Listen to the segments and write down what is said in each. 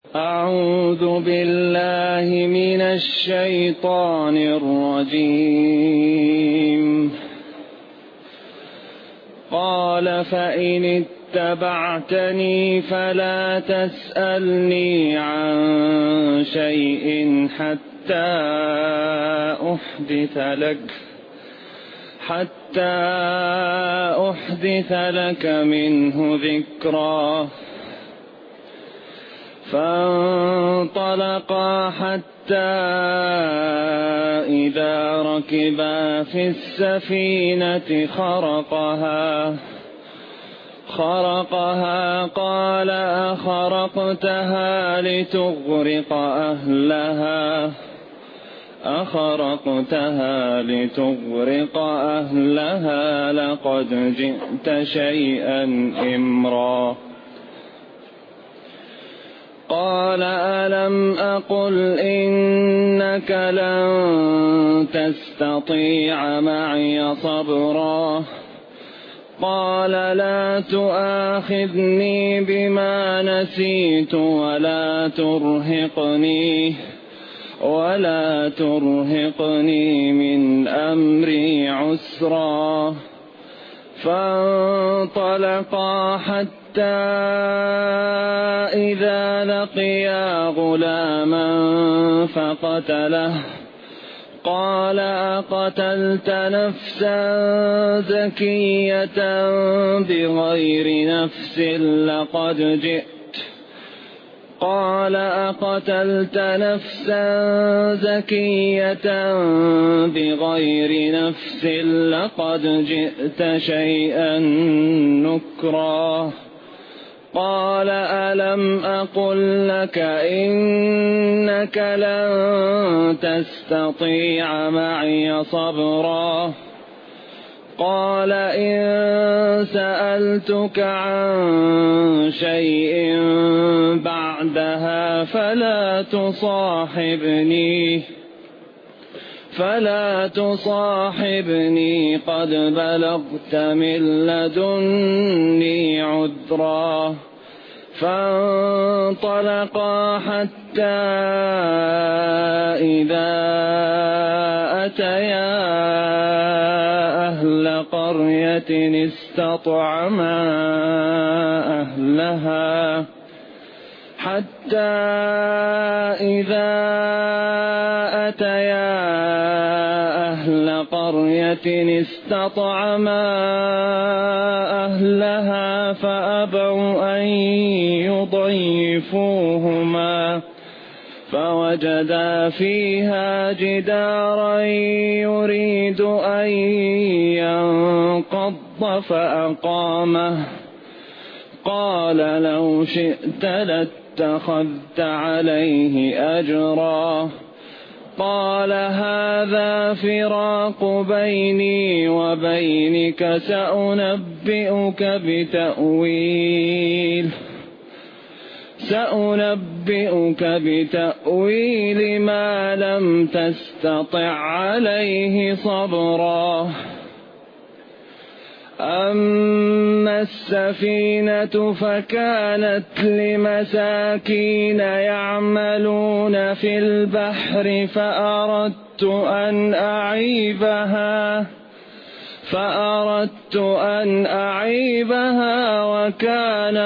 أعوذ بالله من الشيطان الرجيم. قال فإن اتبعتني فلا تسألني عن شيء حتى أحدث لك منه ذكرا. فانطلقا حتى إذا ركبا في السفينة خرقها قال أخرقتها لتغرق أهلها لقد جئت شيئا إمرا. قال ألم أقل إنك لن تستطيع معي صبرا. قال لا تؤاخذني بما نسيت ولا ترهقني من أمري عسرا. فانطلقا حتى إذا لقيا غلاما فقتله. قال أقتلت نفسا زكية بغير نفس لقد جئت شيئا نكرا. قال ألم أقل لك إنك لن تستطيع معي صبرا. قال إن سألتك عن شيء بعدها فلا تصاحبني قد بلغت من لدني عذرا. فانطلقا حتى إذا أتيا أهل قرية استطعما أهلها فأبوا أن يضيفوهما فوجدا فيها جدارا يريد أن ينقض فأقامه. قال لو شئت لاتخذت عليه أجرا. قال هذا فراق بيني وبينك سأنبئك بتأويل ما لم تستطع عليه صبرا. أما السفينة فكانت لمساكين يعملون في البحر فأردت أن أعيبها وكان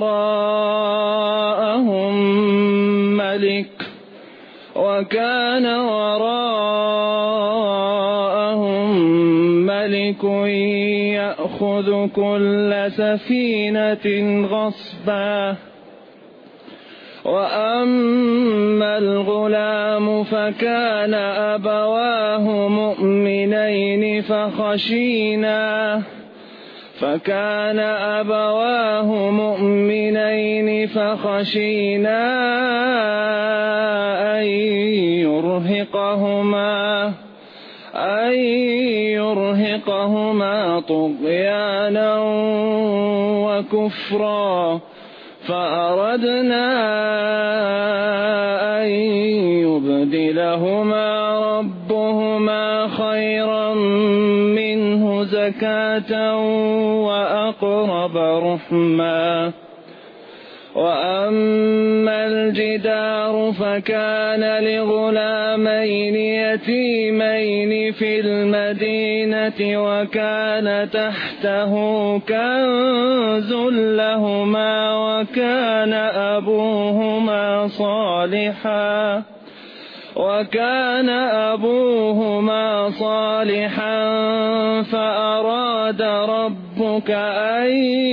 وراءهم ملك يأخذ كل سفينة غصبا. وأما الغلام فكان أبواه مؤمنين فخشينا أن يرهقهما طغيانا وكفرا. فأردنا أن يبدلهما ربهما خيرا منه زكاة وأقرب رحما. وأما الجدار فكان لغلامين يتيمين في المدينة وكان تحته كنز لهما وكان أبوهما صالحا فأراد ربك أن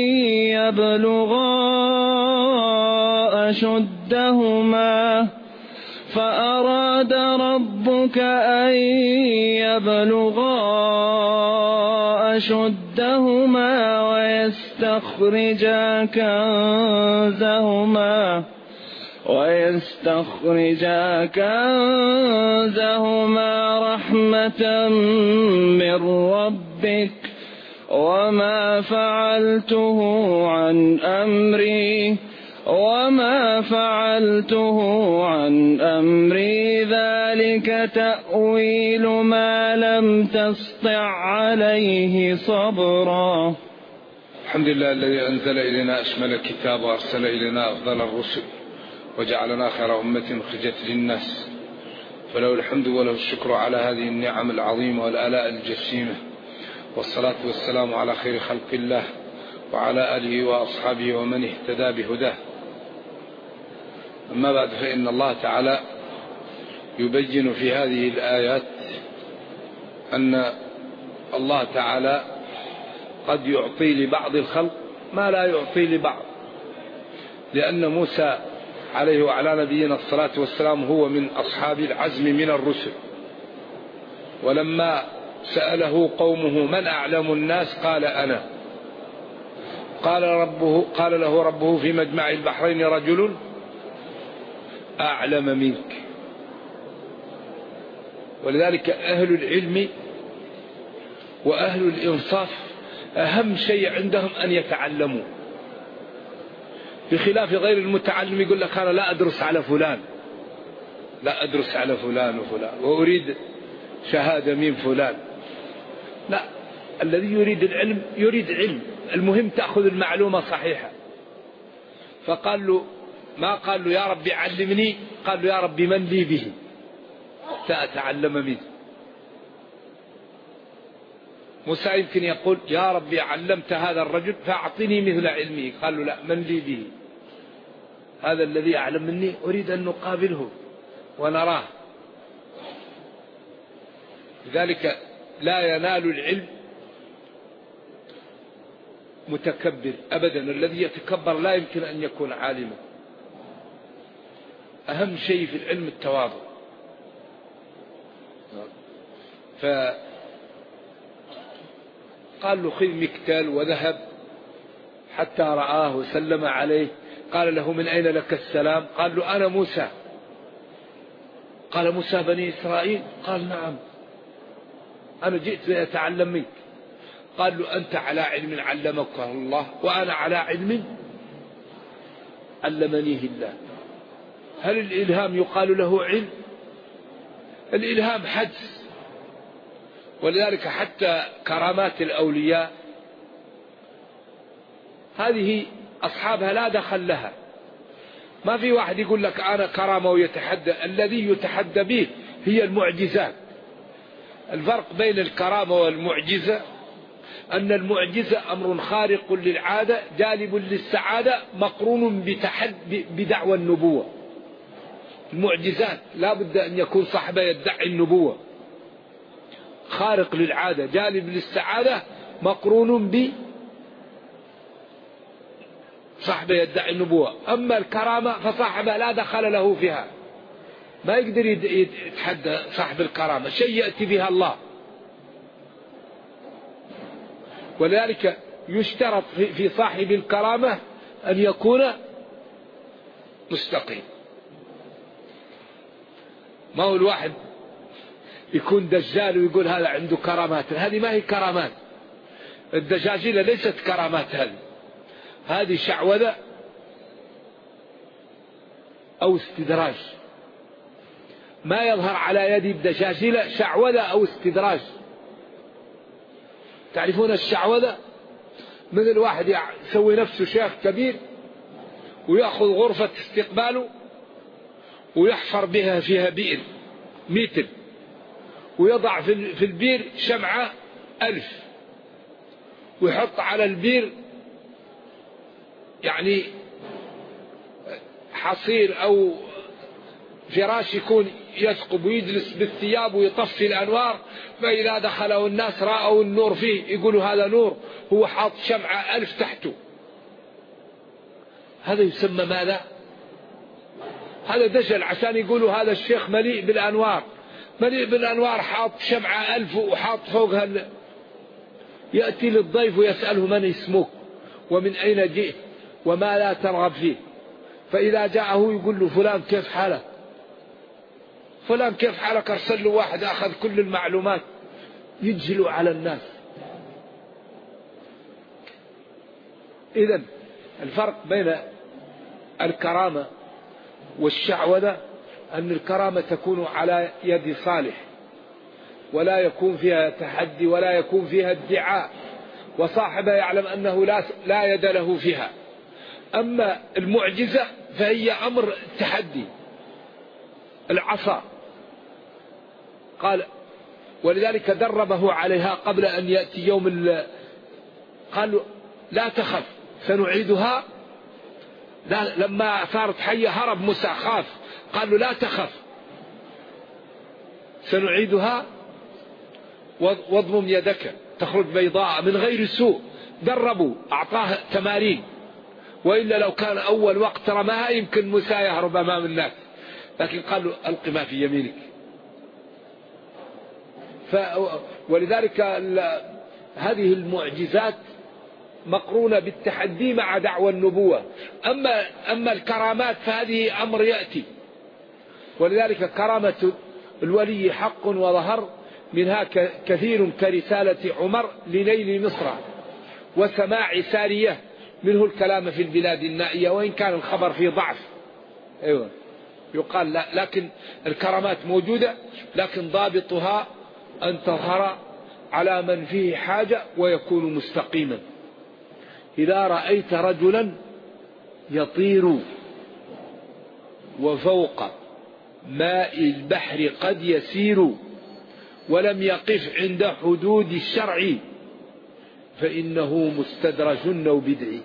يبلغا أشدهما ويستخرجا كنزهما رحمة من ربك وما فعلته عن أمري ذلك تأويل ما لم تسطع عليه صبرا. الحمد لله الذي أنزل إلينا أشمل الكتاب وأرسل إلينا أفضل الرسل وجعلنا خير أمة أخرجت للناس، فله الحمد وله الشكر على هذه النعم العظيمة والآلاء الجسيمة، والصلاة والسلام على خير خلق الله وعلى آله وأصحابه ومن اهتدى بهداه. أما بعد، فإن الله تعالى يبين في هذه الآيات أن الله تعالى قد يعطي لبعض الخلق ما لا يعطي لبعض، لأن موسى عليه وعلى نبينا الصلاة والسلام هو من أصحاب العزم من الرسل، ولما سأله قومه من أعلم الناس قال أنا، قال له ربه في مجمع البحرين رجل أعلم منك. ولذلك أهل العلم وأهل الإنصاف أهم شيء عندهم أن يتعلموا، بخلاف غير المتعلم يقول لك أنا لا أدرس على فلان وفلان وأريد شهادة من فلان. لا، الذي يريد العلم يريد علم، المهم تأخذ المعلومة صحيحة. فقال له، ما قال له يا ربي علمني، قال له يا ربي من لي به سأتعلم منه. موسى يمكن يقول يا ربي علمت هذا الرجل فأعطني مثل علمه، قال له لا، من لي به، هذا الذي أعلم مني أريد أن نقابله ونراه. لذلك لا ينال العلم متكبر أبدا، الذي يتكبر لا يمكن أن يكون عالما. أهم شيء في العلم التواضع. فقال له خذ مكتل وذهب حتى رآه وسلم عليه، قال له من أين لك السلام؟ قال له أنا موسى. قال موسى بني إسرائيل؟ قال نعم، أنا جئت لأتعلم منك. قال له أنت على علم علمك الله وأنا على علم علمنيه الله. هل الإلهام يقال له علم؟ الإلهام حدس. ولذلك حتى كرامات الأولياء هذه أصحابها لا دخل لها. ما في واحد يقول لك أنا كرامة ويتحدى، الذي يتحدى به هي المعجزات. الفرق بين الكرامة والمعجزة أن المعجزة أمر خارق للعادة جالب للسعادة مقرون بدعوى النبوة. المعجزات لا بد أن يكون صاحبه يدعي النبوة، خارق للعادة جالب للسعادة مقرون بصاحبه يدعي النبوة. أما الكرامة فصاحبه لا دخل له فيها، ما يقدر يتحدى صاحب الكرامة، شيء يأتي بها الله. ولذلك يشترط في صاحب الكرامة أن يكون مستقيم. ما هو الواحد يكون دجال ويقول هذا عنده كرامات، هذه ما هي كرامات. الدجاجيل ليست كرامات، هذه شعوذة أو استدراج. ما يظهر على يد الدجاجيل شعوذة أو استدراج. تعرفون الشعوذة؟ مثل واحد يسوي نفسه شيخ كبير ويأخذ غرفة استقباله ويحفر بها فيها بئر متر، ويضع في البير شمعة 1000، ويحط على البير يعني حصير أو فراش يكون يثقب، ويجلس بالثياب ويطفي الأنوار، فإذا دخلوا الناس رأوا النور فيه يقولوا هذا نور، هو حاط شمعة 1000 تحته. هذا يسمى ماذا؟ هذا دجل، عشان يقولوا هذا الشيخ مليء بالأنوار. مليء بالأنوار، حاط شمعة 1000 وحاط فوقها يأتي للضيف ويسأله من اسمك ومن أين جئت وما لا ترغب فيه، فإذا جاءه يقول له فلان كيف حالك، فلان كيف حالك، أرسل له واحد أخذ كل المعلومات، يجهل على الناس. إذن الفرق بين الكرامة والشعوذة أن الكرامة تكون على يد صالح، ولا يكون فيها تحدي ولا يكون فيها ادعاء، وصاحبها يعلم أنه لا يد له فيها. أما المعجزة فهي أمر تحدي. العصا قال، ولذلك دربه عليها قبل أن يأتي يوم قال لا تخف سنعيدها. لما صارت حية هرب موسى، خاف، قال له لا تخف سنعيدها واضمم يدك تخرج بيضاء من غير سوء. دربوا، أعطاه تمارين، وإلا لو كان أول وقت رماها يمكن موسى يهرب أمام الناس، لكن قال له ألق ما في يمينك. ولذلك هذه المعجزات مقرونة بالتحدي مع دعوى النبوة. أما الكرامات فهذه أمر يأتي. ولذلك كرامة الولي حق وظهر، منها كثير كرسالة عمر لنيل مصر، وسماع سارية منه الكلام في البلاد النائية، وإن كان الخبر فيه ضعف. أيوة يقال لا، لكن الكرامات موجودة، لكن ضابطها أن تظهر على من فيه حاجة ويكون مستقيما. إذا رأيت رجلا يطير وفوق ماء البحر قد يسير ولم يقف عند حدود الشرع فإنه مستدرج أو بدعي.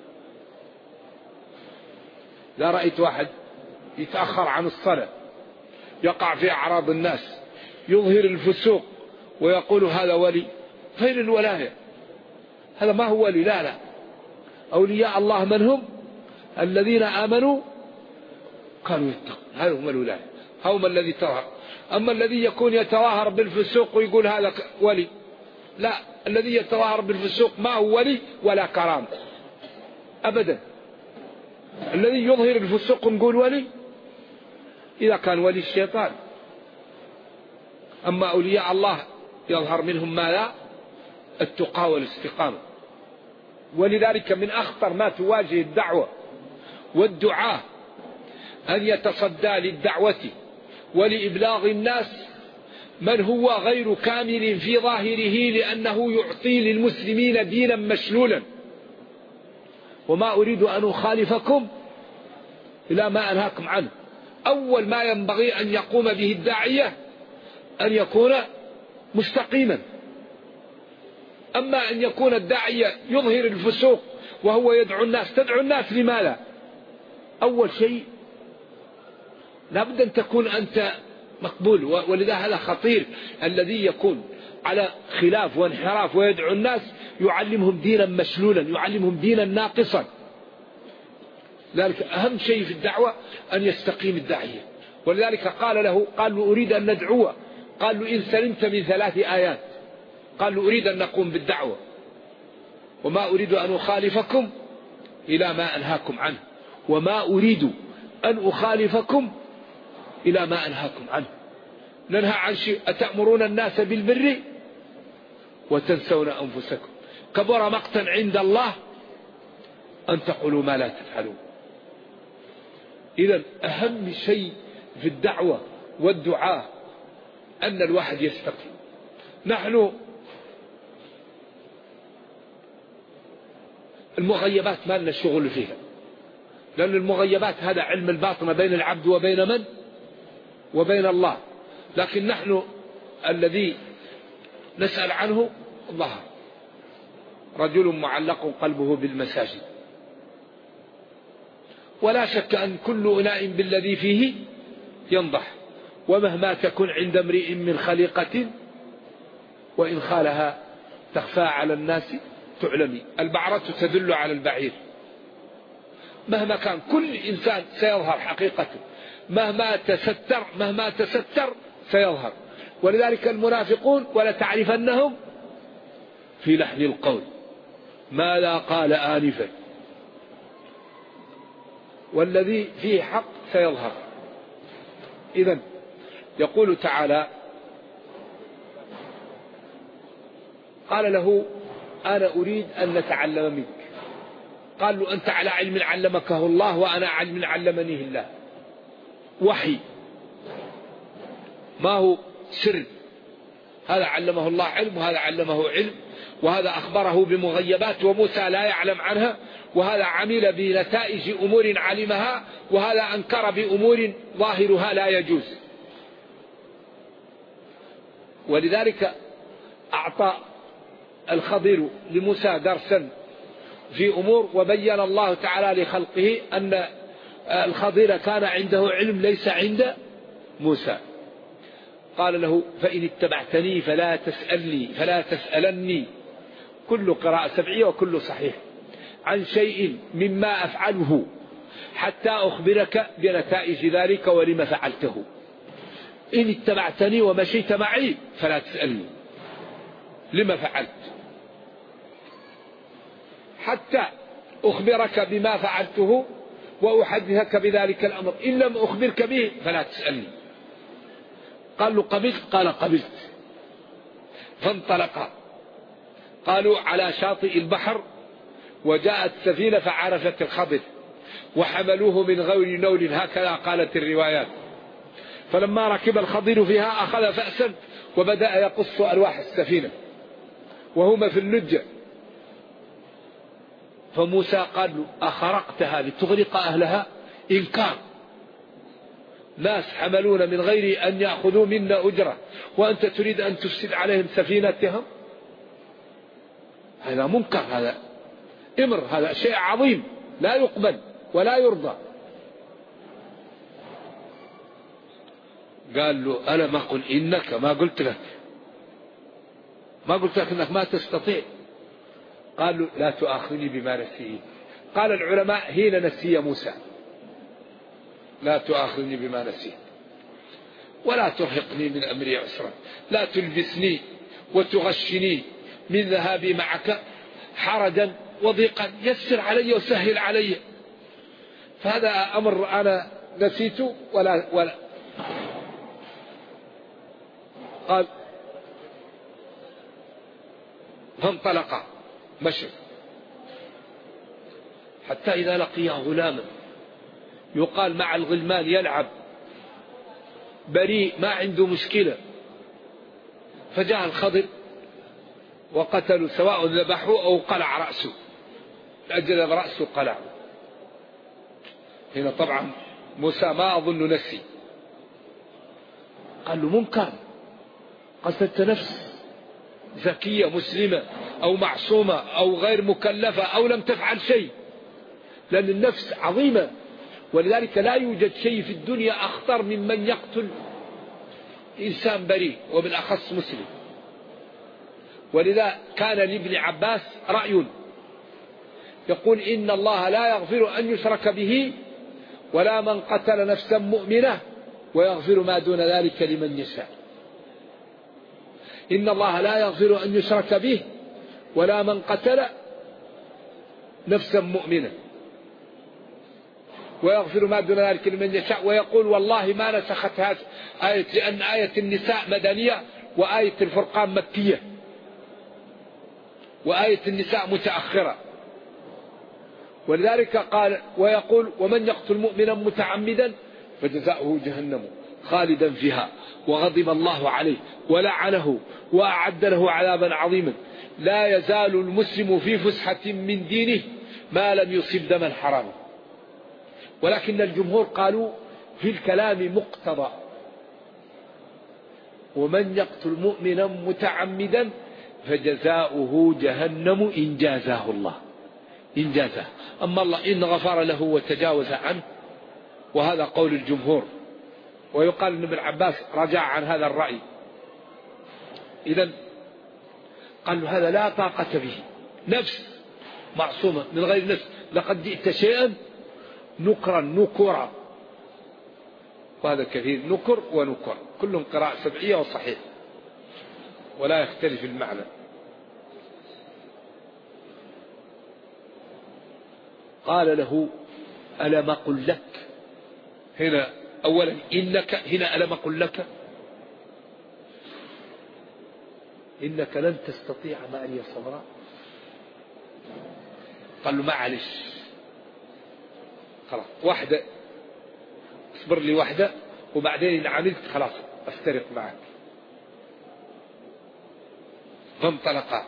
لا رأيت واحد يتأخر عن الصلاة، يقع في أعراض الناس، يظهر الفسوق ويقول هذا ولي، فين الولاية؟ هذا ما هو ولي. لا، أولياء الله من هم؟ الذين آمنوا قالوا يتقون، هذا هم الولاية، هم الذي تظهر. أما الذي يكون يتظاهر بالفسوق ويقول هذا ولي، لا، الذي يتظاهر بالفسوق ما هو ولي ولا كرامة أبدا. الذي يظهر الفسوق نقول ولي إذا كان ولي الشيطان. أما أولياء الله يظهر منهم ما لا، التقى والاستقامة. ولذلك من أخطر ما تواجه الدعوة والدعاء أن يتصدى للدعوة ولإبلاغ الناس من هو غير كامل في ظاهره، لأنه يعطي للمسلمين دينا مشلولا. وما أريد أن أخالفكم إلى ما أنهاكم عنه. أول ما ينبغي أن يقوم به الداعية أن يكون مستقيما. أما أن يكون الداعية يظهر الفسوق وهو يدعو الناس، تدعو الناس لماذا؟ أول شيء لابد أن تكون أنت مقبول. ولذا هذا خطير، الذي يكون على خلاف وانحراف ويدعو الناس يعلمهم دينا مشلولا، يعلمهم دينا ناقصا. ذلك أهم شيء في الدعوة أن يستقيم الداعية. ولذلك قال له أريد أن ندعوه، قال له إن سلمت من 3 آيات، قال له أريد أن نقوم بالدعوة وما أريد أن أخالفكم إلى ما أنهاكم عنه، وما أريد أن أخالفكم إلى ما أنهاكم عنه. ننهى عن شيء، أتأمرون الناس بالبر وتنسون أنفسكم، كبر مقتا عند الله أن تقولوا ما لا تفعلون. إذن أهم شيء في الدعوة والدعاء أن الواحد يستقيم. نحن المغيبات ما لنا شغل فيها، لأن المغيبات هذا علم الباطن بين العبد وبين من؟ وبين الله. لكن نحن الذي نسأل عنه ظهر. رجل معلق قلبه بالمساجد. ولا شك أن كل إناء بالذي فيه ينضح، ومهما تكن عند امرئ من خليقة وإن خالها تخفى على الناس تعلمي. البعرة تدل على البعير. مهما كان كل إنسان سيظهر حقيقته، مهما تستر سيظهر. ولذلك المنافقون ولتعرفنهم في لحن القول ماذا قال آنفا، والذي فيه حق سيظهر. إذن يقول تعالى قال له أنا أريد أن نتعلم منك. قال له أنت على علم علمكه الله وأنا على علم علمنيه الله. وحي ما هو سر، هذا علمه الله علم وهذا علمه علم، وهذا أخبره بمغيبات وموسى لا يعلم عنها، وهذا عمل بنتائج أمور علمها، وهذا أنكر بأمور ظاهرها لا يجوز. ولذلك أعطى الخضر لموسى درسا في أمور، وبين الله تعالى لخلقه أن الخضر كان عنده علم ليس عند موسى. قال له فإن اتبعتني فلا تسألني، كل قراءة سبعية وكل صحيح، عن شيء مما أفعله حتى أخبرك بنتائج ذلك ولما فعلته. إن اتبعتني ومشيت معي فلا تسألني لما فعلت، حتى أخبرك بما فعلته وأحدثك بذلك الأمر. إن لم أخبرك به فلا تسألني. قال له قبلت؟ قال قبلت. فانطلقا. قالوا على شاطئ البحر، وجاءت سفينة فعرفت الخضر وحملوه من غير نول، هكذا قالت الروايات. فلما ركب الخضر فيها أخذ فأسا وبدأ يقص ألواح السفينة وهما في اللجة. فموسى قال له أخرقتها لتغرق أهلها؟ إنكار. ناس حملون من غير أن يأخذوا منا أجرة وأنت تريد أن تفسد عليهم سفينتهم؟ هذا منكر، هذا إمر، هذا شيء عظيم لا يقبل ولا يرضى. قال له ألا ما قل إنك، ما قلت لك أنك ما تستطيع. قال له لا تؤاخذني بما نسيت. قال العلماء حين نسي موسى لا تؤاخذني بما نسيت ولا ترهقني من أمري عسرا، لا تلبسني وتغشني من ذهابي معك حرجا وضيقا، يسر علي وسهل علي. فهذا أمر أنا نسيته ولا قال فانطلقا مشي حتى إذا لقيا غلاما يقال مع الغلمان يلعب بريء ما عنده مشكلة، فجاء الخضر وقتلوا، سواء ذبحوا أو قلع رأسه، أجل رأسه قلع. هنا طبعا موسى ما أظن نسي. قال له منكر، قتلت نفس زكية مسلمة أو معصومة أو غير مكلفة أو لم تفعل شيء، لأن النفس عظيمة. ولذلك لا يوجد شيء في الدنيا أخطر ممن يقتل إنسان بريء وبالأخص مسلم. ولذا كان لابن عباس رأي يقول إن الله لا يغفر أن يشرك به ولا من قتل نفسا مؤمنة ويغفر ما دون ذلك لمن يشاء. إن الله لا يغفر أن يشرك به ولا من قتل نفسا مؤمنة ويغفر ما دون ذلك لمن يشاء. ويقول والله ما نسخت هذه آية، لأن آية النساء مدنية وآية الفرقان مكية وآية النساء متأخرة. ولذلك قال ويقول ومن يقتل مؤمنا متعمدا فجزاؤه جهنم خالدا فيها وغضب الله عليه ولعنه وأعد له عذابا عظيما. لا يزال المسلم في فسحة من دينه ما لم يصب دما حراما. ولكن الجمهور قالوا في الكلام مقتضى، ومن يقتل مؤمنا متعمدا فجزاؤه جهنم إن جازاه الله، إن جازاه. أما الله إن غفر له وتجاوز عنه، وهذا قول الجمهور. ويقال أن ابن عباس رجع عن هذا الرأي. إذن قالوا هذا لا طاقة به، نفس معصومة من غير نفس، لقد جئت شيئا نكرا نكرا، وهذا كثير، نكر ونكر كلهم قراءة سبعية وصحيح ولا يختلف المعنى. قال له ألم أقل لك، هنا أولا إنك، هنا ألم أقل لك إنك لن تستطيع معي صبرا. قال له معلش خلاص واحدة، اصبر لي واحدة وبعدين إن عملت خلاص أفترق معك. فانطلقا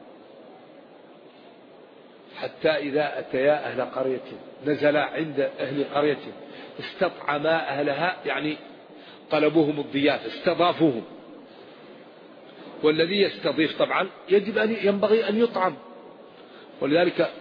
حتى إذا أتيا أهل قرية، نزلا عند أهل قرية استطعما أهلها، يعني طلبوهم الضيافة، استضافوهم. والذي يستضيف طبعا ينبغي أن يطعم، ولذلك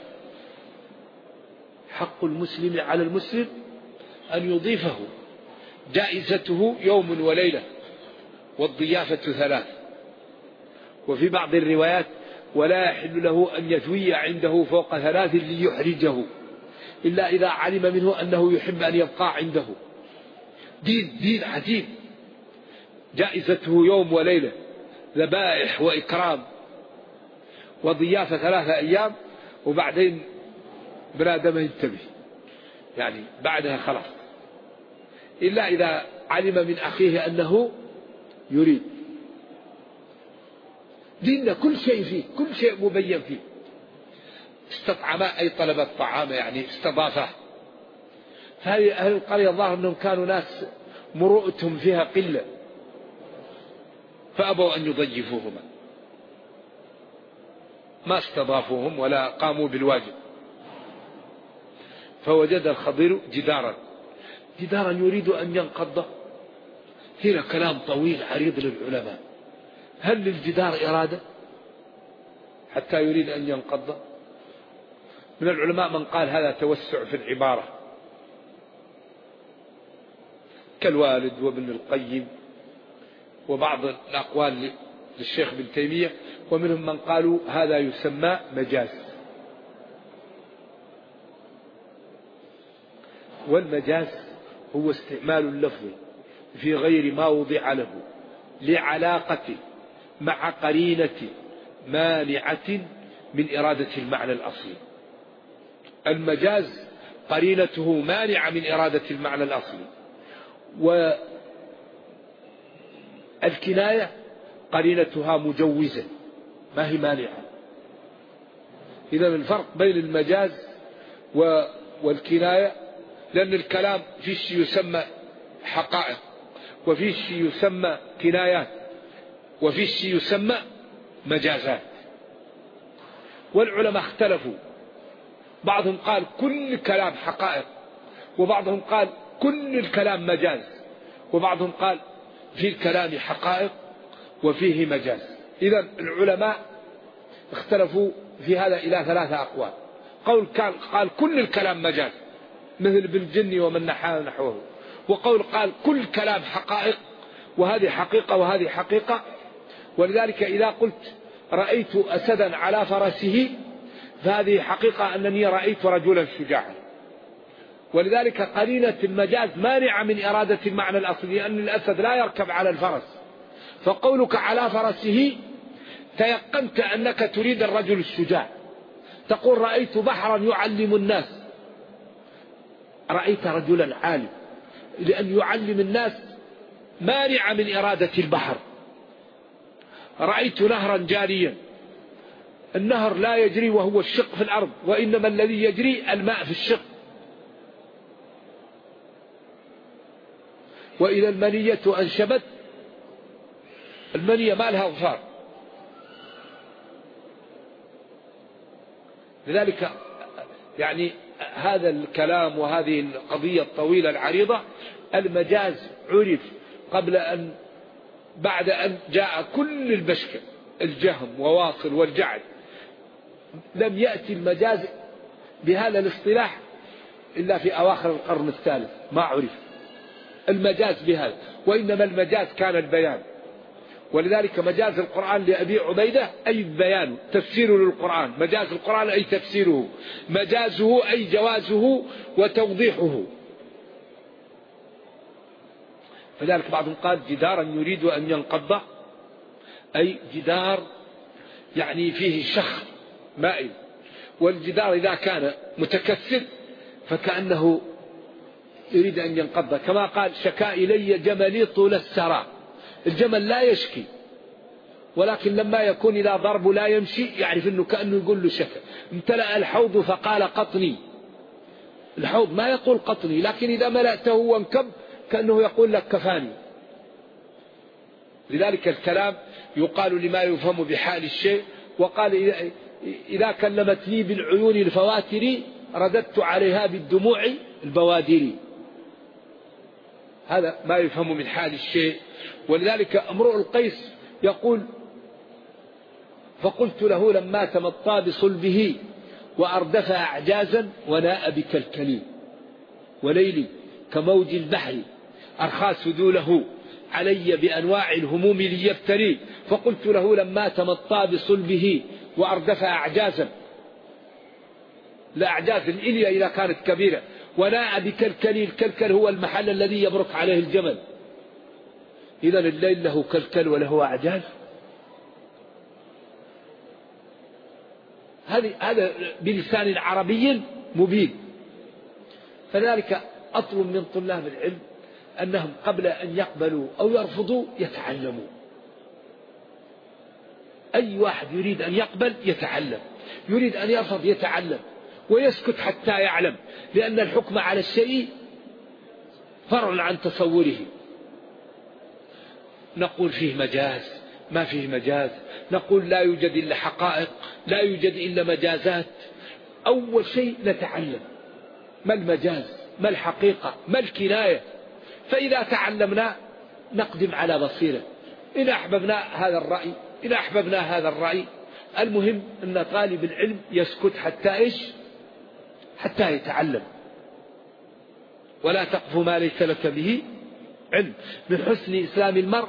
حق المسلم على المسلم أن يضيفه، جائزته يوم وليلة والضيافة 3. وفي بعض الروايات ولا يحل له أن يثوي عنده فوق 3 ليحرجه، إلا إذا علم منه أنه يحب أن يبقى عنده. دين عجيب، جائزته يوم وليلة، ذبائح وإكرام وضيافة 3 أيام، وبعدين بنادم ينتبه، يعني بعدها خلاص، إلا إذا علم من أخيه أنه يريد. ديننا كل شيء فيه، كل شيء مبين فيه. استطعم أي طلب الطعام، يعني استضافه. هذه أهل القرية الظاهر أنهم كانوا ناس مروءتهم فيها قلة، فأبوا أن يضيفوهما، ما استضافوهم ولا قاموا بالواجب. فوجد الخضر جدارا يريد أن ينقض. هنا كلام طويل عريض للعلماء، هل للجدار إرادة حتى يريد أن ينقض؟ من العلماء من قال هذا توسع في العبارة، كالوالد وابن القيم وبعض الأقوال للشيخ ابن تيمية، ومنهم من قالوا هذا يسمى مجاز. والمجاز هو استعمال اللفظ في غير ما وضع له لعلاقة مع قرينة مانعة من إرادة المعنى الأصلي. المجاز قرينته مانعة من إرادة المعنى الأصلي، والكناية قرينتها مجوزة ما هي مانعة. إذا الفرق بين المجاز والكناية، لأن الكلام في شيء يسمى حقائق، وفي شيء يسمى كنايات، وفي شيء يسمى مجازات. والعلماء اختلفوا، بعضهم قال كل كلام حقائق، وبعضهم قال كل الكلام مجاز، وبعضهم قال في الكلام حقائق وفيه مجاز. إذا العلماء اختلفوا في هذا إلى 3 أقوال. قول قال كل الكلام مجاز مثل بالجن ومن نحوه، وقول قال كل كلام حقائق، وهذه حقيقة وهذه حقيقة. ولذلك إذا قلت رأيت أسدا على فرسه فهذه حقيقة أنني رأيت رجلا شجاعا. ولذلك قرينة المجاز مانعة من إرادة المعنى الأصلي، لأن الأسد لا يركب على الفرس، فقولك على فرسه تيقنت أنك تريد الرجل الشجاع. تقول رأيت بحرا يعلم الناس، رأيت رجلا عالم، لأن يعلم الناس مانعة من إرادة البحر. رأيت نهرا جاريا، النهر لا يجري وهو الشق في الأرض، وإنما الذي يجري الماء في الشق. وإذا المنية أنشبت، المنية ما لها أظفار. لذلك يعني هذا الكلام وهذه القضية الطويلة العريضة، المجاز عرف بعد أن جاء كل البشكة، الجهم وواصل والجعد، لم يأتي المجاز بهذا الاصطلاح إلا في أواخر القرن الثالث، ما عرف المجاز بهذا، وإنما المجاز كان البيان. ولذلك مجاز القرآن لأبي عبيدة أي البيان، تفسير للقرآن، مجاز القرآن أي تفسيره، مجازه أي جوازه وتوضيحه. فذلك بعضهم قال جدارا يريد أن ينقض، أي جدار يعني فيه شخ مائل، والجدار إذا كان متكسر فكأنه يريد أن ينقض، كما قال شكا إلي جملي طول السراء، الجمل لا يشكي، ولكن لما يكون إذا ضرب لا يمشي يعرف أنه كأنه يقول له شكا. امتلأ الحوض فقال قطني، الحوض ما يقول قطني، لكن إذا ملأته وانكب كأنه يقول لك كفاني. لذلك الكلام يقال لما يفهم بحال الشيء. وقال إذا كلمتني بالعيون الفواتر رددت عليها بالدموع البوادر، هذا ما يفهم من حال الشيء. ولذلك امرؤ القيس يقول فقلت له لما تمطى بصلبه وأردف أعجازا وناء بكالكلي وليلي كموج البحر أرخى سدوله علي بأنواع الهموم ليفتري، فقلت له لما تمطى بصلبه وأردف أعجازا، لأعجاز الإلية إذا كانت كبيرة، وناء بكالكلي، الكلكل هو المحل الذي يبرك عليه الجمل، إذن الليل له كلكل وله أعجاز. هذا بلسان عربي مبين. فذلك أطلب من طلاب العلم أنهم قبل أن يقبلوا أو يرفضوا يتعلموا. أي واحد يريد أن يقبل يتعلم، يريد أن يرفض يتعلم، ويسكت حتى يعلم، لأن الحكم على الشيء فرع عن تصوره. نقول فيه مجاز، ما فيه مجاز، نقول لا يوجد إلا حقائق، لا يوجد إلا مجازات. أول شيء نتعلم ما المجاز، ما الحقيقة، ما الكناية، فإذا تعلمنا نقدم على بصيرة. إن أحببنا هذا الرأي، إن أحببنا هذا الرأي. المهم أن طالب العلم يسكت حتى إيش؟ حتى يتعلم. ولا تقف ما ليس لك به علم. من حسن إسلام المرء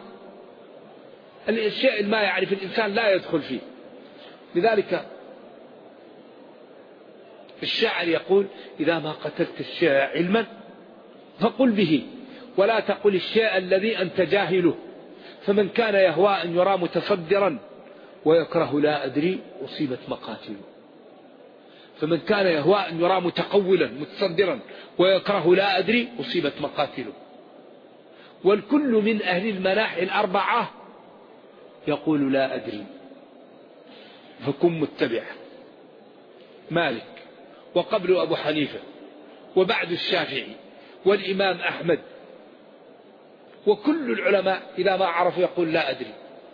الشيء ما يعرف الإنسان لا يدخل فيه. لذلك الشاعر يقول إذا ما قتلت الشيء علما فقل به، ولا تقل الشيء الذي أنت جاهله، فمن كان يهوى أن يرى متصدرا ويكره لا أدري أصيبت مقاتله. فمن كان يهوى أن يرى متقولا متصدرا ويكره لا أدري أصيبت مقاتله. والكل من أهل المناحي الأربعة يقول لا أدري، فكن متبعا. مالك، وقبل أبو حنيفة، وبعد الشافعي، والإمام أحمد، وكل العلماء إذا ما عرفوا يقول لا أدري.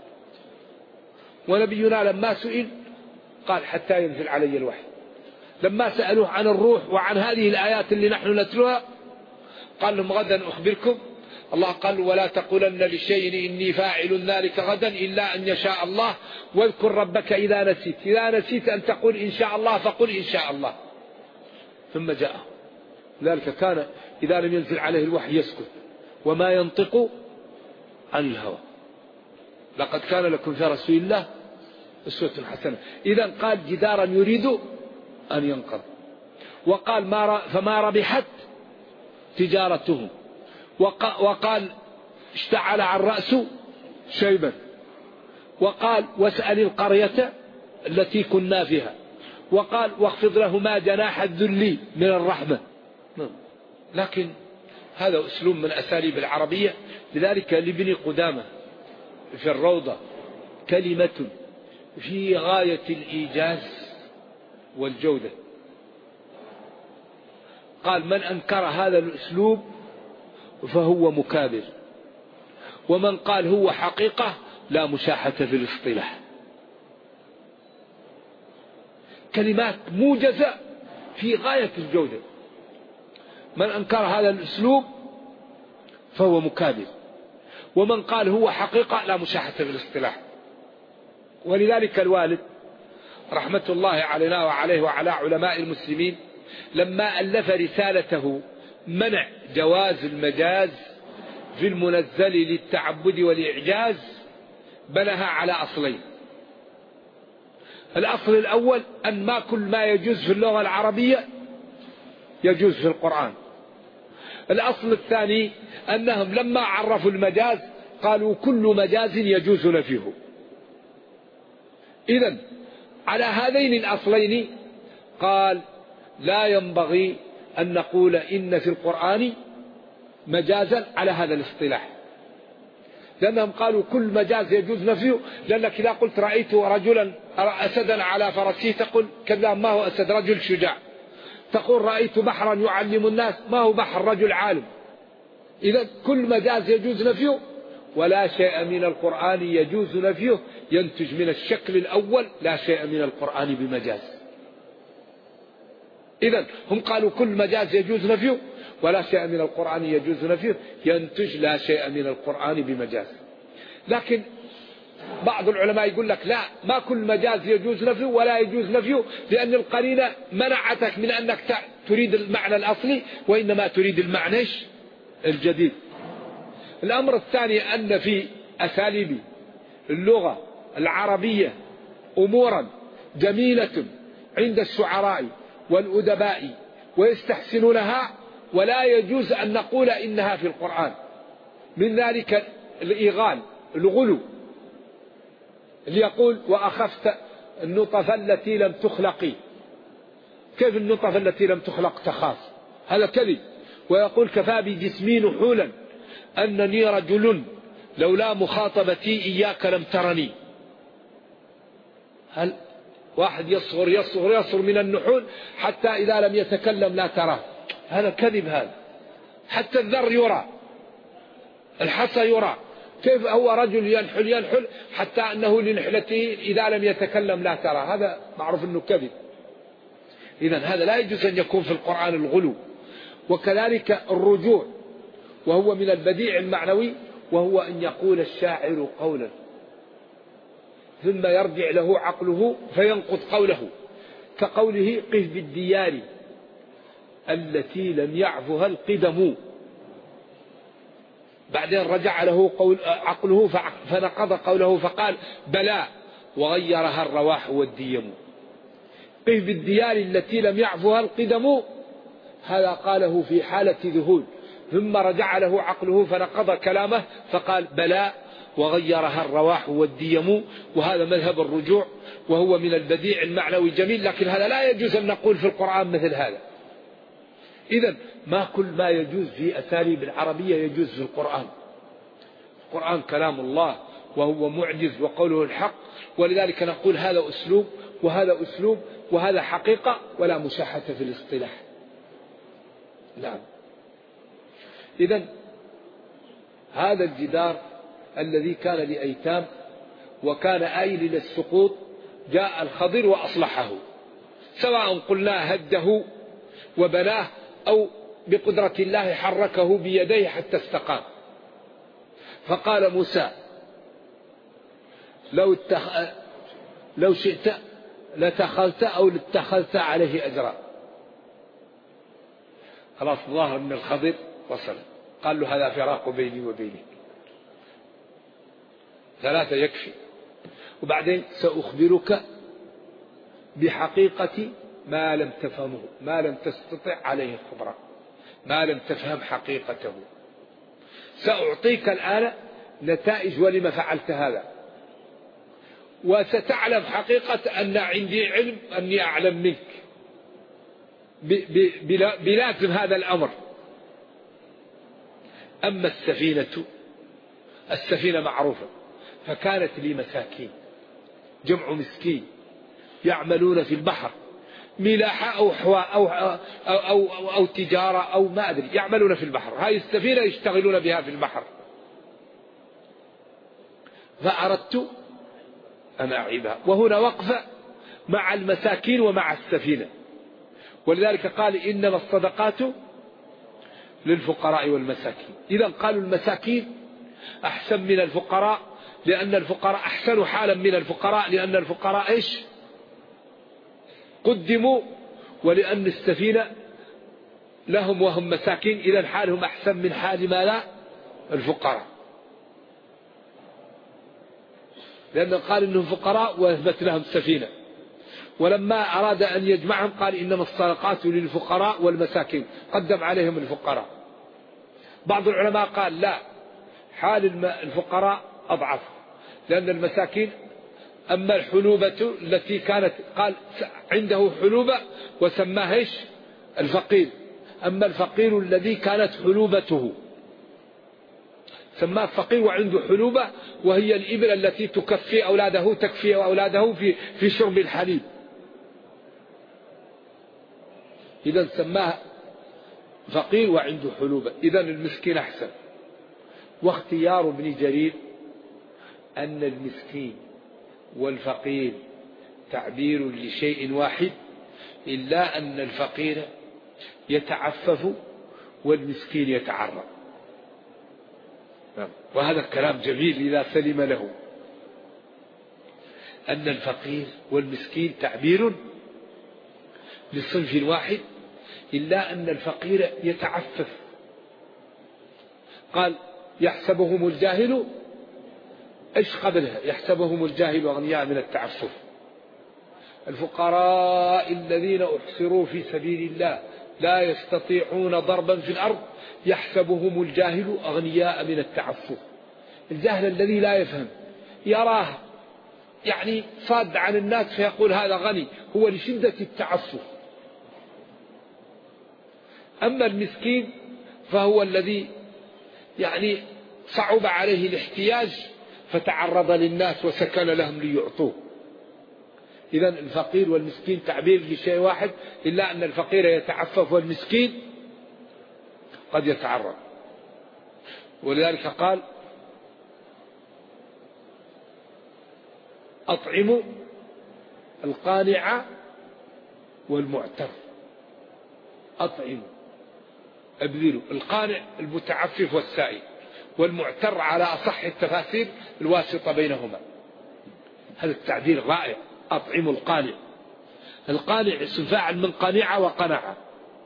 ونبينا لما سئل قال حتى ينزل علي الوحي. لما سألوه عن الروح وعن هذه الآيات اللي نحن نتلوها قال لهم غدا أخبركم. الله قال ولا تقولن لشيء إني فاعل ذلك غدا إلا أن يشاء الله، واذكر ربك إذا نسيت، إذا نسيت أن تقول إن شاء الله فقل إن شاء الله. ثم جاءه. ذلك كان إذا لم ينزل عليه الوحي يسكت، وما ينطق عن الهوى. لقد كان لكم في رسول الله أسوة حسنة. إذا قال جدارا يريد أن ينقض، وقال فما ربحت تجارته، وقال اشتعل عن رأسه شيبا، وقال واسأل القرية التي كنا فيها، وقال واخفض لهما جناح الذل من الرحمة. لكن هذا أسلوب من أساليب العربية. لذلك لابن قدامة في الروضة كلمة في غاية الإيجاز والجودة، قال من أنكر هذا الأسلوب فهو مكابر، ومن قال هو حقيقة لا مشاحة في الاصطلاح. كلمات موجزة في غاية الجودة. من أنكر هذا الأسلوب فهو مكابر، ومن قال هو حقيقة لا مشاحة في الاصطلاح. ولذلك الوالد رحمة الله علينا وعليه وعلى علماء المسلمين لما ألف رسالته منع جواز المجاز في المنزل للتعبد والإعجاز بناها على أصلين. الأصل الأول أن ما كل ما يجوز في اللغة العربية يجوز في القرآن. الأصل الثاني أنهم لما عرفوا المجاز قالوا كل مجاز يجوز نفيه. إذن على هذين الأصلين قال لا ينبغي أن نقول إن في القرآن مجازا على هذا الاصطلاح، لأنهم قالوا كل مجاز يجوز نفيه. لأنك إذا قلت رأيت رجلا أسدا على فرسه تقول كذا ما هو أسد، رجل شجاع. تقول رأيت بحرا يعلم الناس، ما هو بحر، رجل عالم. إذا كل مجاز يجوز نفيه، ولا شيء من القرآن يجوز نفيه، ينتج من الشكل الأول لا شيء من القرآن بمجاز. إذا هم قالوا كل مجاز يجوز نفيه ولا شيء من القرآن يجوز نفيه، ينتج لا شيء من القرآن بمجاز. لكن بعض العلماء يقول لك لا، ما كل مجاز يجوز نفيه ولا يجوز نفيه، لأن القرينة منعتك من أنك تريد المعنى الأصلي، وإنما تريد المعنى الجديد. الأمر الثاني أن في أساليب اللغة العربية أمورا جميلة عند الشعراء والأدباء ويستحسنونها، ولا يجوز أن نقول إنها في القرآن. من ذلك الإيغال، الغلو، اللي يقول وأخفت النطف التي لم تخلقي. كيف النطف التي لم تخلق تخاف؟ هذا كذب. ويقول كفى بجسمي نحولا أنني رجل لولا مخاطبتي إياك لم ترني. هل واحد يصغر من النحول حتى إذا لم يتكلم لا تراه؟ هذا كذب. هذا حتى الذر يرى، الحصى يرى. كيف هو رجل ينحل حتى أنه لنحلته إذا لم يتكلم لا ترى؟ هذا معروف أنه كذب. إذن هذا لا يجوز أن يكون في القرآن الغلو. وكذلك الرجوع، وهو من البديع المعنوي، وهو أن يقول الشاعر قولا ثم يرجع له عقله فينقض قوله، كقوله قف بالديار التي لم يعفها القدم. بعدين رجع له عقله فنقض قوله فقال بلى وغيرها الرواح والديم. قف بالديار التي لم يعفها القدم، هذا قاله في حالة ذهول، ثم رجع له عقله فنقض كلامه فقال بلى وغيرها الرواح والديم. وهذا مذهب الرجوع، وهو من البديع المعنوي جميل، لكن هذا لا يجوز أن نقول في القرآن مثل هذا. إذن ما كل ما يجوز في أساليب العربية يجوز في القرآن. القرآن كلام الله وهو معجز وقوله الحق، ولذلك نقول هذا أسلوب وهذا أسلوب وهذا حقيقة، ولا مشاحة في الاصطلاح. نعم. إذن هذا الجدار الذي كان لأيتام وكان آيل للسقوط، جاء الخضر وأصلحه، سواء قلنا هده وبناه أو بقدرة الله حركه بيديه حتى استقام. فقال موسى لو شئت لاتخذت أو لاتخذت عليه أجرا. خلاص ظاهر من الخضر وصل، قال له هذا فراق بيني وبينك، 3 يكفي. وبعدين سأخبرك بحقيقة ما لم تفهمه، ما لم تستطع عليه الخبرة، ما لم تفهم حقيقته. سأعطيك الآن نتائج ولما فعلت هذا، وستعلم حقيقة أن عندي علم أني أعلم منك بلازم هذا الأمر. أما السفينة معروفة، فكانت لي مساكين، جمع مسكين، يعملون في البحر ملاحة أو حواء أو تجارة أو ما أدري، يعملون في البحر. هاي السفينة يشتغلون بها في البحر. فأردت أن أعيبها. وهنا وقفة مع المساكين ومع السفينة. ولذلك قال إنما الصدقات للفقراء والمساكين. إذا قالوا المساكين أحسن من الفقراء، لأن الفقراء أحسن حالا من الفقراء، لأن الفقراء إيش قدموا، ولأن السفينة لهم وهم مساكين، إذا حالهم أحسن من حال ما لا الفقراء، لأن قال إنهم فقراء وأثبت لهم سفينة. ولما أراد أن يجمعهم قال إنما الصدقات للفقراء والمساكين، قدم عليهم الفقراء. بعض العلماء قال لا، حال الفقراء أضعف، لأن المساكين أما الحلوبة التي كانت قال عنده حلوبة وسماها إيش الفقير، أما الفقير الذي كانت حلوبته سماه فقير وعنده حلوبة، وهي الإبل التي تكفي أولاده في شرب الحليب، إذا سماه فقير وعنده حلوبة. إذا المسكين أحسن. واختيار ابن جرير أن المسكين والفقير تعبير لشيء واحد، إلا أن الفقير يتعفف والمسكين يتعرض. وهذا الكلام جميل إذا سلم له، أن الفقير والمسكين تعبير لصنف واحد، إلا أن الفقير يتعفف. قال يحسبهم الجاهل، إيش قبلها؟ يحسبهم الجاهل أغنياء من التعفف. الفقراء الذين أحصروا في سبيل الله لا يستطيعون ضربا في الأرض يحسبهم الجاهل أغنياء من التعفف. الجاهل الذي لا يفهم يراه يعني صاد عن الناس فيقول هذا غني، هو لشدة التعفف. أما المسكين فهو الذي يعني صعب عليه الاحتياج فتعرض للناس وسكن لهم ليعطوه. إذن الفقير والمسكين تعبير لشيء واحد، إلا أن الفقير يتعفف والمسكين قد يتعرض. ولذلك قال أطعموا القانع والمعتر. أطعموا أبذلوا، القانع المتعفف والسائل، والمعتر على أصح التفاسير الواسطة بينهما. هذا التعبير رائع. أطعموا القانع. القانع اسم فاعل من قنع وقنع.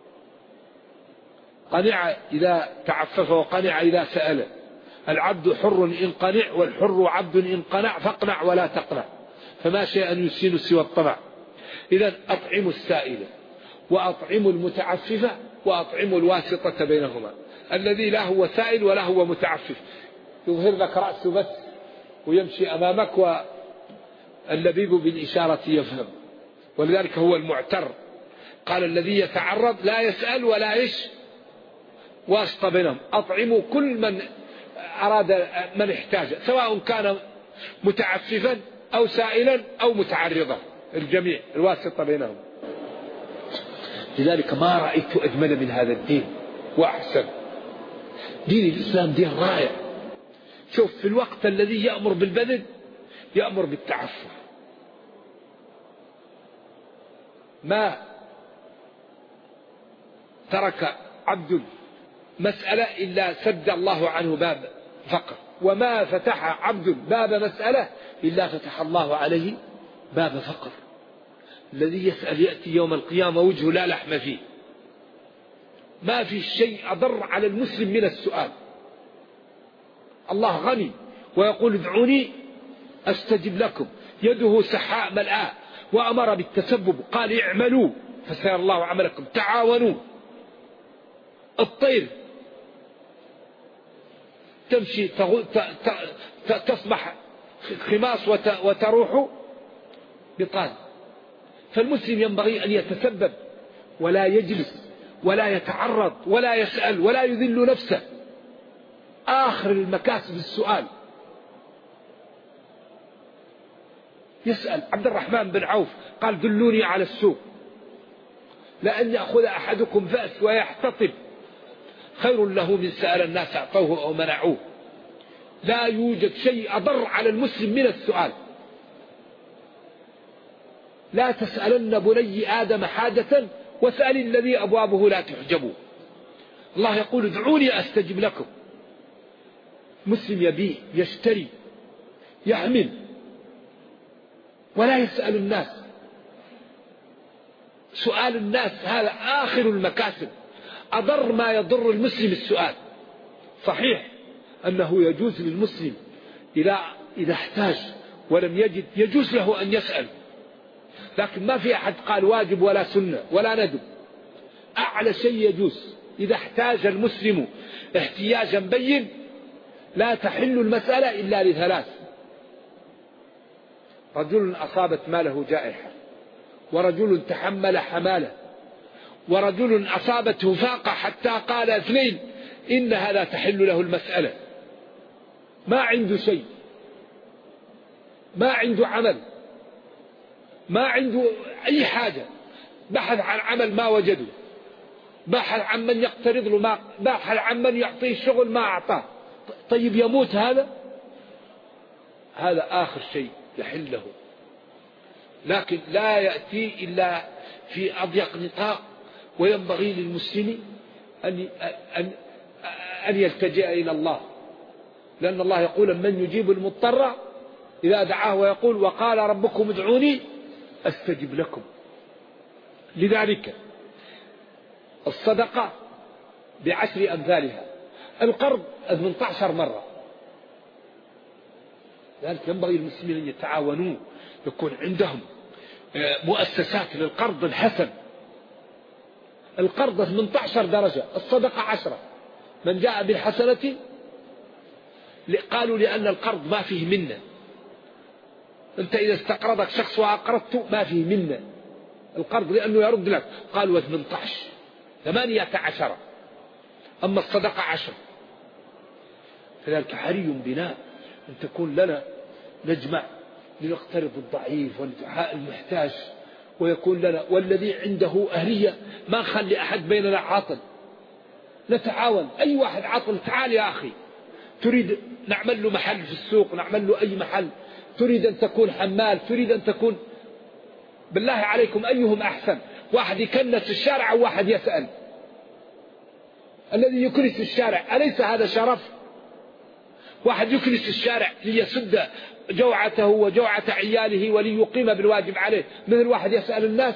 قنع إذا تعفف وقنع إذا سأل. العبد حر إن قنع، والحر عبد إن قنع، فاقنع ولا تقنع، فما شيء أن يسين سوى الطمع. إذن أطعموا السائل وأطعموا المتعفف وأطعموا الواسطة بينهما، الذي لا هو سائل ولا هو متعفف، يظهر لك رأسه بس ويمشي أمامك واللبيب بالإشارة يفهم. ولذلك هو المعتر. قال الذي يتعرض لا يسأل ولا إيش واسطة بينهم. أطعموا كل من أراد من احتاج، سواء كان متعففا أو سائلا أو متعرضا، الجميع الواسطة بينهم. لذلك ما رأيت أجمل من هذا الدين وأحسن. دين الإسلام دين رائع. شوف في الوقت الذي يأمر بالبذل يأمر بالتعفف. ما ترك عبد مسألة إلا سد الله عنه باب فقر، وما فتح عبد باب مسألة إلا فتح الله عليه باب فقر. الذي يسأل يأتي يوم القيامة وجهه لا لحم فيه. ما في شيء أضر على المسلم من السؤال. الله غني ويقول ادعوني أستجب لكم، يده سحاء ملآن، وأمر بالتسبب قال اعملوا فسيرى الله عملكم، تعاونوا. الطير تمشي تصبح خماس وتروح بطان. فالمسلم ينبغي أن يتسبب ولا يجلس ولا يتعرض ولا يسأل ولا يذل نفسه. آخر المكاسب السؤال. يسأل عبد الرحمن بن عوف قال دلوني على السوق، لأن يأخذ أحدكم فأس ويحتطب خير له من سأل الناس أعطوه أو منعوه. لا يوجد شيء أضر على المسلم من السؤال. لا تسألن بني آدم حاجة واسأل الذي أبوابه لا تحجب. الله يقول ادعوني أستجب لكم. مسلم يبيع يشتري يحمل ولا يسأل الناس. سؤال الناس هذا آخر المكاسب، أضر ما يضر المسلم السؤال. صحيح أنه يجوز للمسلم إذا احتاج ولم يجد يجوز له أن يسأل، لكن ما في أحد قال واجب ولا سنة ولا ندب. أعلى شيء يجوز إذا احتاج المسلم احتياجا بين. لا تحل المسألة إلا لثلاث: رجل أصابت ماله جائحة، ورجل تحمل حماله، ورجل أصابته فاقة حتى قال اثنين إنها لا تحل له المسألة. ما عنده شيء، ما عنده عمل، ما عنده أي حاجة، بحث عن عمل ما وجده، بحث عن من يقترض له ما، بحث عن من يعطيه الشغل ما أعطاه. طيب يموت هذا آخر شيء يحل له، لكن لا يأتي إلا في أضيق نطاق. وينبغي للمسلم أن يلتجئ إلى الله، لأن الله يقول من يجيب المضطر إذا دعاه، ويقول وقال ربكم ادعوني أستجب لكم. لذلك الصدقة ب10 أمثالها، القرض 18 مرة. لذلك ينبغي للمسلمين أن يتعاونوا، يكون عندهم مؤسسات للقرض الحسن. القرض 18 درجة، الصدقة 10. من جاء بالحسنة قالوا لأن القرض ما فيه منة. أنت إذا استقرضك شخص وأقرضته ما فيه منة القرض، لأنه يرد لك. قالوا 18 18. أما الصدقة 10. فذلك حري بنا أن تكون لنا نجمع لنقترض الضعيف ونتحاء المحتاج، ويكون لنا والذي عنده أهلية ما نخلي أحد بيننا عاطل، نتعاون. أي واحد عاطل تعال يا أخي، تريد نعمل له محل في السوق، نعمل له أي محل، تريد أن تكون حمال، تريد أن تكون، بالله عليكم أيهم أحسن؟ واحد يكنس الشارع أو واحد يسأل؟ الذي يكنس الشارع أليس هذا شرف؟ واحد يكنس الشارع ليسد جوعته وجوعة عياله وليقيم بالواجب عليه، مثل واحد يسأل الناس.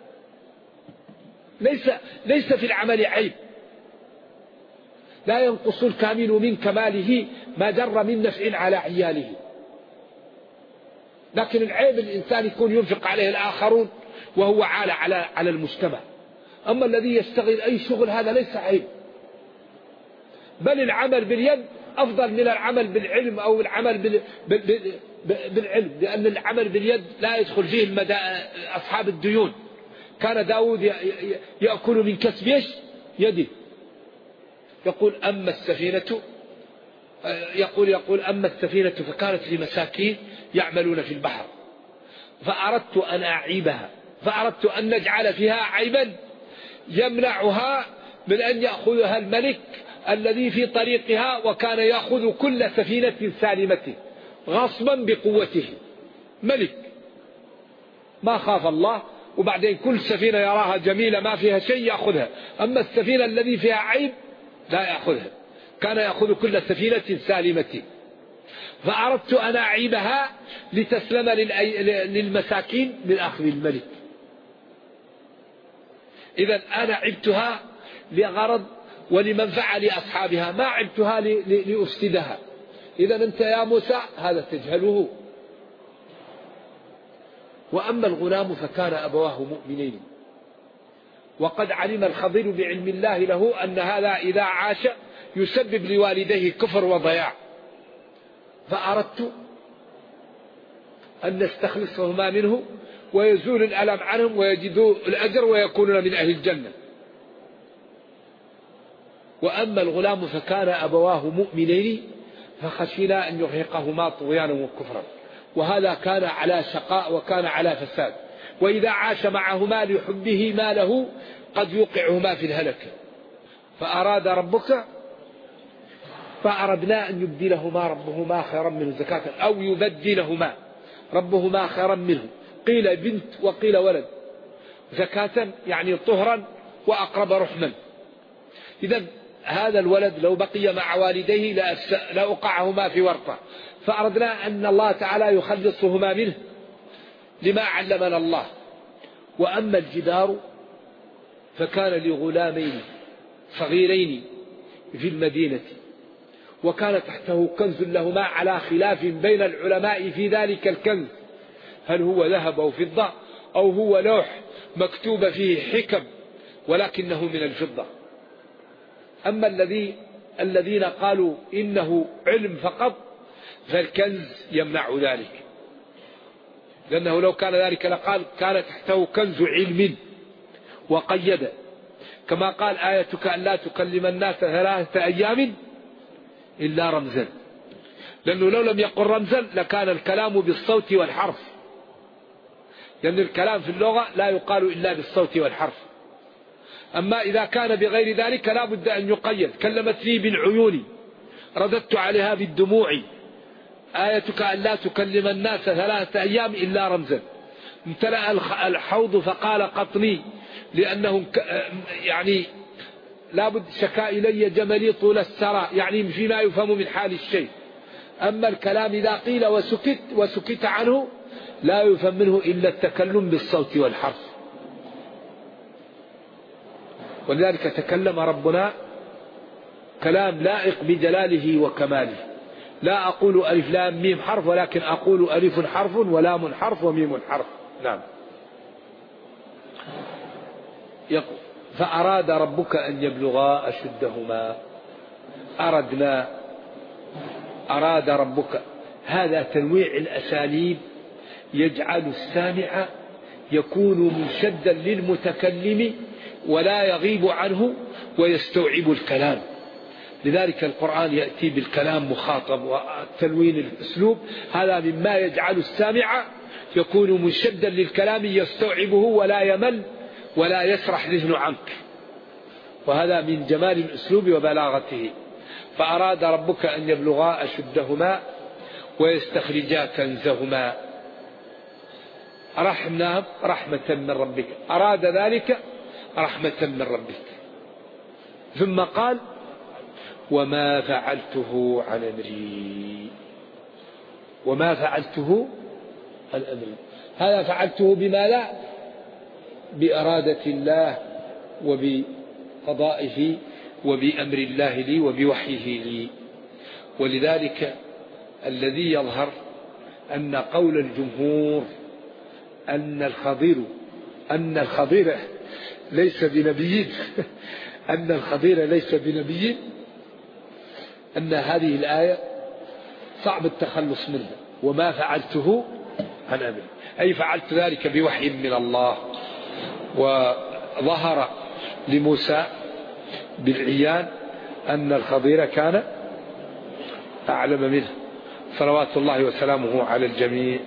ليس في العمل عيب، لا ينقص الكامل من كماله ما جر من نفع على عياله. لكن العيب الإنسان يكون ينفق عليه الآخرون وهو عالة على المجتمع. أما الذي يشتغل أي شغل هذا ليس عيب، بل العمل باليد أفضل من العمل بالعلم أو العمل بالعلم، لأن العمل باليد لا يدخل فيه أصحاب الديون. كان داود يأكل من كسب يده. يقول أما السفينة، يقول أما السفينة فكانت لمساكين يعملون في البحر فأردت أن أعيبها، فأردت أن نجعل فيها عيبا يمنعها من أن يأخذها الملك الذي في طريقها، وكان يأخذ كل سفينة سالمة غصبا بقوته. ملك ما خاف الله، وبعدين كل سفينة يراها جميلة ما فيها شيء يأخذها. أما السفينة الذي فيها عيب لا يأخذها، كان يأخذ كل سفينة سالمة. فأردت أن أعيبها لتسلم للمساكين من أخذ الملك. إذن أنا عبتها لغرض ولمنفعة لأصحابها، ما عبتها لأفسدها. إذن أنت يا موسى هذا تجهله. وأما الغلام فكان أبواه مؤمنين، وقد علم الخضر بعلم الله له أن هذا إذا عاش يسبب لوالديه كفر وضياع، فأردت أن نستخلصهما منه ويزول الألم عنهم ويجدوا الأجر ويكونون من أهل الجنة. وأما الغلام فكان أبواه مؤمنين فخشينا أن يرهقهما طغيانا وكفرا، وهذا كان على شقاء وكان على فساد. وإذا عاش معهما لحبه ما له قد يوقعهما في الهلكة. فأراد ربك فأردنا أن يبدلهما ربهما خيرا منه زكاة، أو يبدلهما ربهما خيرا منه، قيل بنت وقيل ولد. زكاة يعني طهرا وأقرب رحما. إذا هذا الولد لو بقي مع والديه لأوقعهما في ورطة، فأردنا أن الله تعالى يخلصهما منه لما علمنا الله. وأما الجدار فكان لغلامين صغيرين في المدينة وكان تحته كنز لهما على خلاف بين العلماء في ذلك الكنز، هل هو ذهب أو فضة أو هو لوح مكتوب فيه حكم ولكنه من الفضة. أما الذين قالوا إنه علم فقط فالكنز يمنع ذلك، لأنه لو كان ذلك لقال كان تحته كنز علم وقيد، كما قال آيتك أن لا تكلم الناس 3 أيام إلا رمزا، لأنه لو لم يقل رمزا لكان الكلام بالصوت والحرف، لأن الكلام في اللغة لا يقال إلا بالصوت والحرف. أما إذا كان بغير ذلك لا بد أن يقيد. كلمتني بالعيون رددت عليها بالدموع، آيتك أن لا تكلم الناس 3 أيام إلا رمزا. امتلأ الحوض فقال قطني، لأنه يعني لابد شكا إلي جملي طول السرى، يعني فيما يفهم من حال الشيء. أما الكلام إذا قيل وسكت عنه لا يفهم منه إلا التكلم بالصوت والحرف. ولذلك تكلم ربنا كلام لائق بجلاله وكماله. لا أقول ألف لام ميم حرف، ولكن أقول ألف حرف ولام حرف وميم حرف. نعم. فأراد ربك أن يبلغا أشدهما. أراد ربك، هذا تنويع الأساليب يجعل السامع يكون منشدا للمتكلم ولا يغيب عنه ويستوعب الكلام. لذلك القرآن يأتي بالكلام مخاطب وتلوين الأسلوب، هذا مما يجعل السامع يكون منشدا للكلام يستوعبه ولا يمل ولا يسرح ذهنه عنك، وهذا من جمال الأسلوب وبلاغته. فأراد ربك أن يبلغا أشدهما ويستخرجا كنزهما. رحمة من ربك، أراد ذلك رحمة من ربك. ثم قال وما فعلته عن أمري. وما فعلته عن أمري، هذا فعلته بما لا، بإرادة الله وبقضائه وبأمر الله لي وبوحيه لي. ولذلك الذي يظهر أن قول الجمهور أن الخضير ليس بنبي أن الخضير ليس بنبي، أن هذه الآية صعب التخلص منها. وما فعلته عن أمري، أي فعلت ذلك بوحي من الله. وظهر لموسى بالعيان أن الخضير كان أعلم منه، صلوات الله وسلامه على الجميع.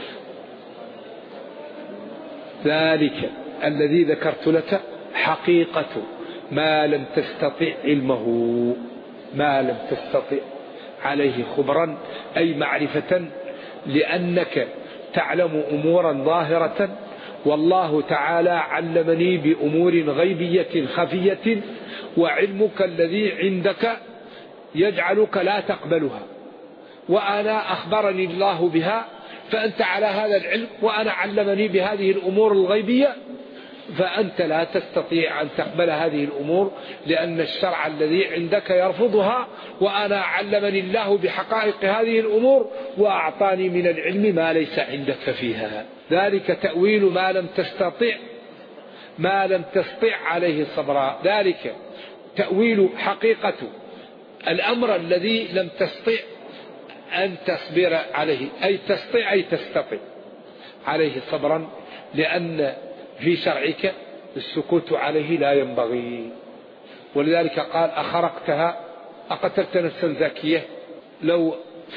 ذلك الذي ذكرت لك حقيقة ما لم تستطع علمه، ما لم تستطع عليه خبرا، أي معرفة، لأنك تعلم أمورا ظاهرة والله تعالى علمني بأمور غيبية خفية، وعلمك الذي عندك يجعلك لا تقبلها، وأنا أخبرني الله بها، فأنت على هذا العلم وأنا علمني بهذه الأمور الغيبية، فأنت لا تستطيع أن تقبل هذه الأمور، لأن الشرع الذي عندك يرفضها، وأنا علمني الله بحقائق هذه الأمور وأعطاني من العلم ما ليس عندك فيها. ذلك تأويل ما لم تستطع عليه صبرا. ذلك تأويل حقيقة الأمر الذي لم تستطع أن تصبر عليه، أي تستطيع عليه صبرا، لأن في شرعك السكوت عليه لا ينبغي. ولذلك قال أخرقتها أقتلت نفسا زكية، لو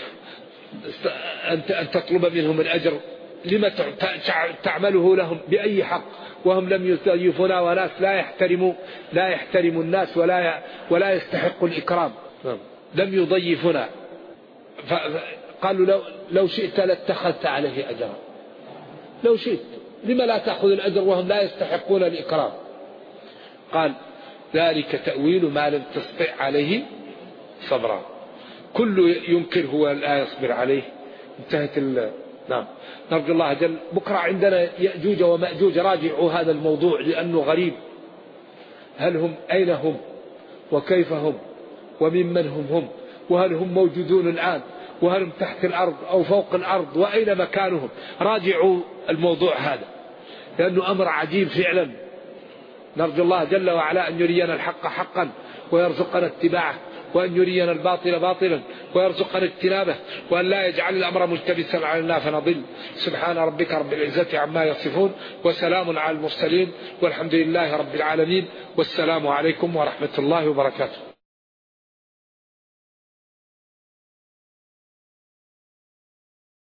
أن تطلب منهم الأجر لما تعمله لهم بأي حق وهم لم يضيفونا، وناس لا يحترم الناس ولا يستحق الإكرام، لم يضيفنا. قالوا لو شئت لاتخذت عليه أجرا، لو شئت لما لا تأخذ الأجر وهم لا يستحقون الإكرام؟ قال ذلك تأويل ما لم تستطع عليه صبرا. كل ينكره ولا يصبر عليه. انتهت نعم. نرجو الله جل. بكرة عندنا يأجوج ومأجوج، راجعوا هذا الموضوع لأنه غريب. هل هم أين هم وكيف هم وممن هم وهل هم موجودون الآن وهل هم تحت الأرض أو فوق الأرض وأين مكانهم؟ راجعوا الموضوع هذا لأنه أمر عجيب فعلا. نرجو الله جل وعلا أن يرينا الحق حقا ويرزقنا اتباعه، وأن يرينا الباطل باطلا ويرزقنا اجتنابه، وأن لا يجعل الأمر ملتبسا علينا فنضل. سبحان ربك رب العزة عما يصفون وسلام على المرسلين والحمد لله رب العالمين، والسلام عليكم ورحمة الله وبركاته.